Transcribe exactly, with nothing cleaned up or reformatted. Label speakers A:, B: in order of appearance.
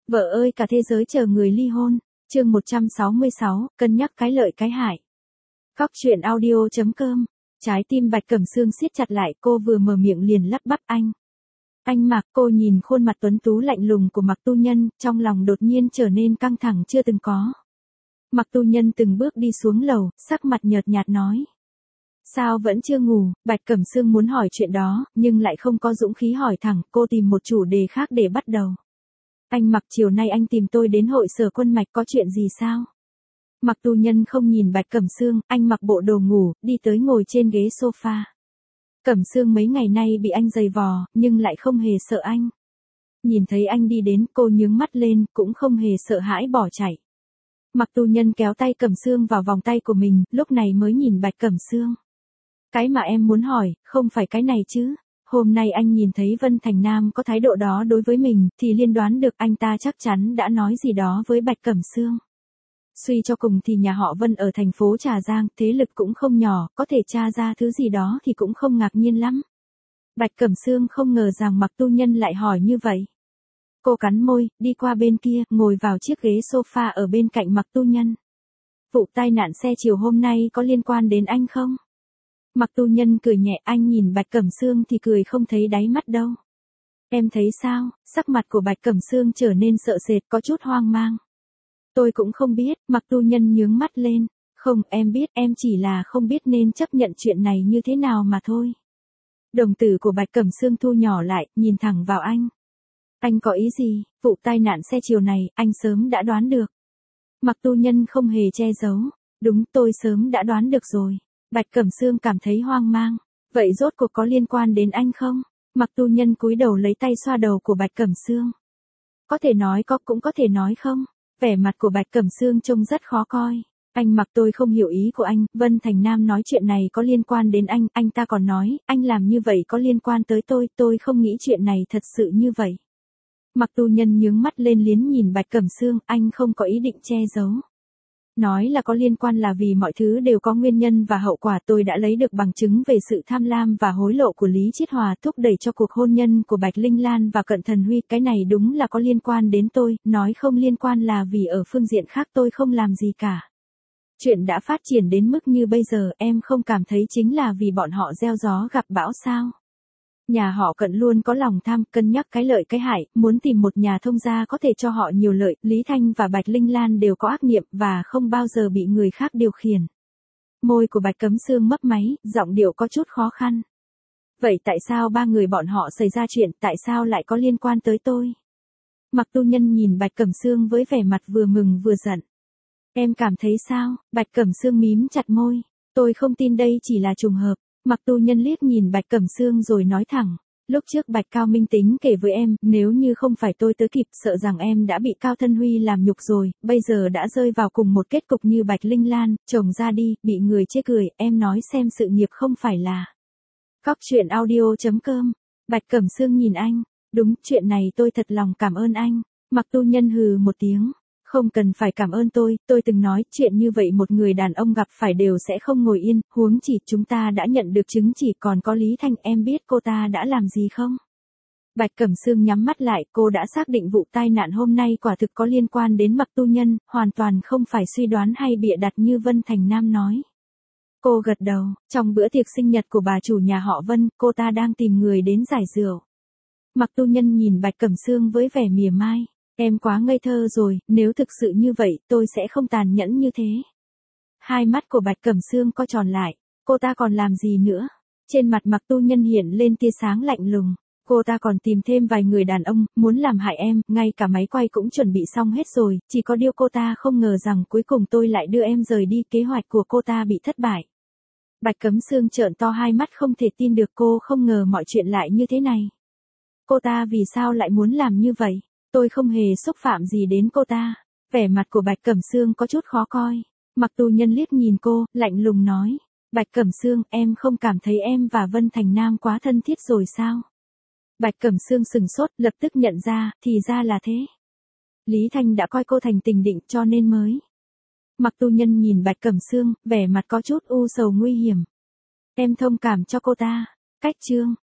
A: Vợ ơi cả thế giới chờ người ly hôn. Chương một trăm sáu mươi sáu, cân nhắc cái lợi cái hại. Cóc truyện audio chấm com. Trái tim Bạch Cẩm Sương siết chặt lại, cô vừa mở miệng liền lắp bắp anh. Anh Mạc, cô nhìn khuôn mặt tuấn tú lạnh lùng của Mạc Tu Nhân, trong lòng đột nhiên trở nên căng thẳng chưa từng có. Mạc Tu Nhân từng bước đi xuống lầu, sắc mặt nhợt nhạt nói. Sao vẫn chưa ngủ? Bạch Cẩm Sương muốn hỏi chuyện đó, nhưng lại không có dũng khí hỏi thẳng, cô tìm một chủ đề khác để bắt đầu. Anh Mạc, chiều nay anh tìm tôi đến hội sở Quân Mạch, có chuyện gì sao? Mạc Tu Nhân không nhìn Bạch Cẩm Sương, anh mặc bộ đồ ngủ, đi tới ngồi trên ghế sofa. Cẩm Sương mấy ngày nay bị anh giày vò, nhưng lại không hề sợ anh. Nhìn thấy anh đi đến, cô nhướng mắt lên, cũng không hề sợ hãi bỏ chạy. Mạc Tu Nhân kéo tay Cẩm Sương vào vòng tay của mình, lúc này mới nhìn Bạch Cẩm Sương. Cái mà em muốn hỏi, không phải cái này chứ. Hôm nay anh nhìn thấy Vân Thành Nam có thái độ đó đối với mình, thì liên đoán được anh ta chắc chắn đã nói gì đó với Bạch Cẩm Sương. Suy cho cùng thì nhà họ Vân ở thành phố Trà Giang, thế lực cũng không nhỏ, có thể tra ra thứ gì đó thì cũng không ngạc nhiên lắm. Bạch Cẩm Sương không ngờ rằng Mạc Tu Nhân lại hỏi như vậy. Cô cắn môi, đi qua bên kia, ngồi vào chiếc ghế sofa ở bên cạnh Mạc Tu Nhân. Vụ tai nạn xe chiều hôm nay có liên quan đến anh không? Mạc Tu Nhân cười nhẹ, anh nhìn Bạch Cẩm Sương thì cười không thấy đáy mắt đâu. Em thấy sao? Sắc mặt của Bạch Cẩm Sương trở nên sợ sệt, có chút hoang mang. Tôi cũng không biết, Mạc Tu Nhân nhướng mắt lên. Không, em biết, em chỉ là không biết nên chấp nhận chuyện này như thế nào mà thôi. Đồng tử của Bạch Cẩm Sương thu nhỏ lại, nhìn thẳng vào anh. Anh có ý gì? Vụ tai nạn xe chiều này, anh sớm đã đoán được. Mạc Tu Nhân không hề che giấu. Đúng, tôi sớm đã đoán được rồi. Bạch Cẩm Sương cảm thấy hoang mang. Vậy rốt cuộc có liên quan đến anh không? Mạc Tu Nhân cúi đầu lấy tay xoa đầu của Bạch Cẩm Sương. Có thể nói có, cũng có thể nói không. Vẻ mặt của Bạch Cẩm Sương trông rất khó coi. Anh Mạc, tôi không hiểu ý của anh. Vân Thành Nam nói chuyện này có liên quan đến anh. Anh ta còn nói, anh làm như vậy có liên quan tới tôi. Tôi không nghĩ chuyện này thật sự như vậy. Mạc Tu Nhân nhướng mắt lên liến nhìn Bạch Cẩm Sương. Anh không có ý định che giấu. Nói là có liên quan là vì mọi thứ đều có nguyên nhân và hậu quả. Tôi đã lấy được bằng chứng về sự tham lam và hối lộ của Lý Chiết Hòa thúc đẩy cho cuộc hôn nhân của Bạch Linh Lan và Cận Thần Huy. Cái này đúng là có liên quan đến tôi, nói không liên quan là vì ở phương diện khác tôi không làm gì cả. Chuyện đã phát triển đến mức như bây giờ, em không cảm thấy chính là vì bọn họ gieo gió gặp bão sao? Nhà họ Cận luôn có lòng tham, cân nhắc cái lợi cái hại, muốn tìm một nhà thông gia có thể cho họ nhiều lợi. Lý Thanh và Bạch Linh Lan đều có ác niệm và không bao giờ bị người khác điều khiển. Môi của Bạch Cẩm Sương mấp máy, giọng điệu có chút khó khăn. Vậy tại sao ba người bọn họ xảy ra chuyện, tại sao lại có liên quan tới tôi? Mạc Tu Nhân nhìn Bạch Cẩm Sương với vẻ mặt vừa mừng vừa giận. Em cảm thấy sao? Bạch Cẩm Sương mím chặt môi. Tôi không tin đây chỉ là trùng hợp. Mạc Tu Nhân liếc nhìn Bạch Cẩm Sương rồi nói thẳng. Lúc trước Bạch Cao Minh tính kể với em, nếu như không phải tôi tới kịp, sợ rằng em đã bị Cao Thân Huy làm nhục rồi, bây giờ đã rơi vào cùng một kết cục như Bạch Linh Lan, chồng ra đi, bị người chê cười, em nói xem sự nghiệp không phải là. Cóc truyện audio chấm com. Bạch Cẩm Sương nhìn anh. Đúng, chuyện này tôi thật lòng cảm ơn anh. Mạc Tu Nhân hừ một tiếng. Không cần phải cảm ơn tôi, tôi từng nói, chuyện như vậy một người đàn ông gặp phải đều sẽ không ngồi yên, huống chỉ chúng ta đã nhận được chứng chỉ, còn có Lý Thanh, em biết cô ta đã làm gì không? Bạch Cẩm Sương nhắm mắt lại, cô đã xác định vụ tai nạn hôm nay quả thực có liên quan đến Mạc Tu Nhân, hoàn toàn không phải suy đoán hay bịa đặt như Vân Thành Nam nói. Cô gật đầu, trong bữa tiệc sinh nhật của bà chủ nhà họ Vân, cô ta đang tìm người đến giải rượu. Mạc Tu Nhân nhìn Bạch Cẩm Sương với vẻ mỉa mai. Em quá ngây thơ rồi, nếu thực sự như vậy, tôi sẽ không tàn nhẫn như thế. Hai mắt của Bạch Cẩm Sương co tròn lại, cô ta còn làm gì nữa? Trên mặt Mạc Tu Nhân hiện lên tia sáng lạnh lùng. Cô ta còn tìm thêm vài người đàn ông, muốn làm hại em, ngay cả máy quay cũng chuẩn bị xong hết rồi, chỉ có điều cô ta không ngờ rằng cuối cùng tôi lại đưa em rời đi, kế hoạch của cô ta bị thất bại. Bạch Cẩm Sương trợn to hai mắt không thể tin được, cô không ngờ mọi chuyện lại như thế này. Cô ta vì sao lại muốn làm như vậy? Tôi không hề xúc phạm gì đến cô ta. Vẻ mặt của Bạch Cẩm Sương có chút khó coi. Mạc Tu Nhân liếc nhìn cô, lạnh lùng nói. Bạch Cẩm Sương, em không cảm thấy em và Vân Thành Nam quá thân thiết rồi sao? Bạch Cẩm Sương sừng sốt, lập tức nhận ra, thì ra là thế. Lý Thanh đã coi cô thành tình định cho nên mới. Mạc Tu Nhân nhìn Bạch Cẩm Sương, vẻ mặt có chút u sầu nguy hiểm. Em thông cảm cho cô ta. Cách chương.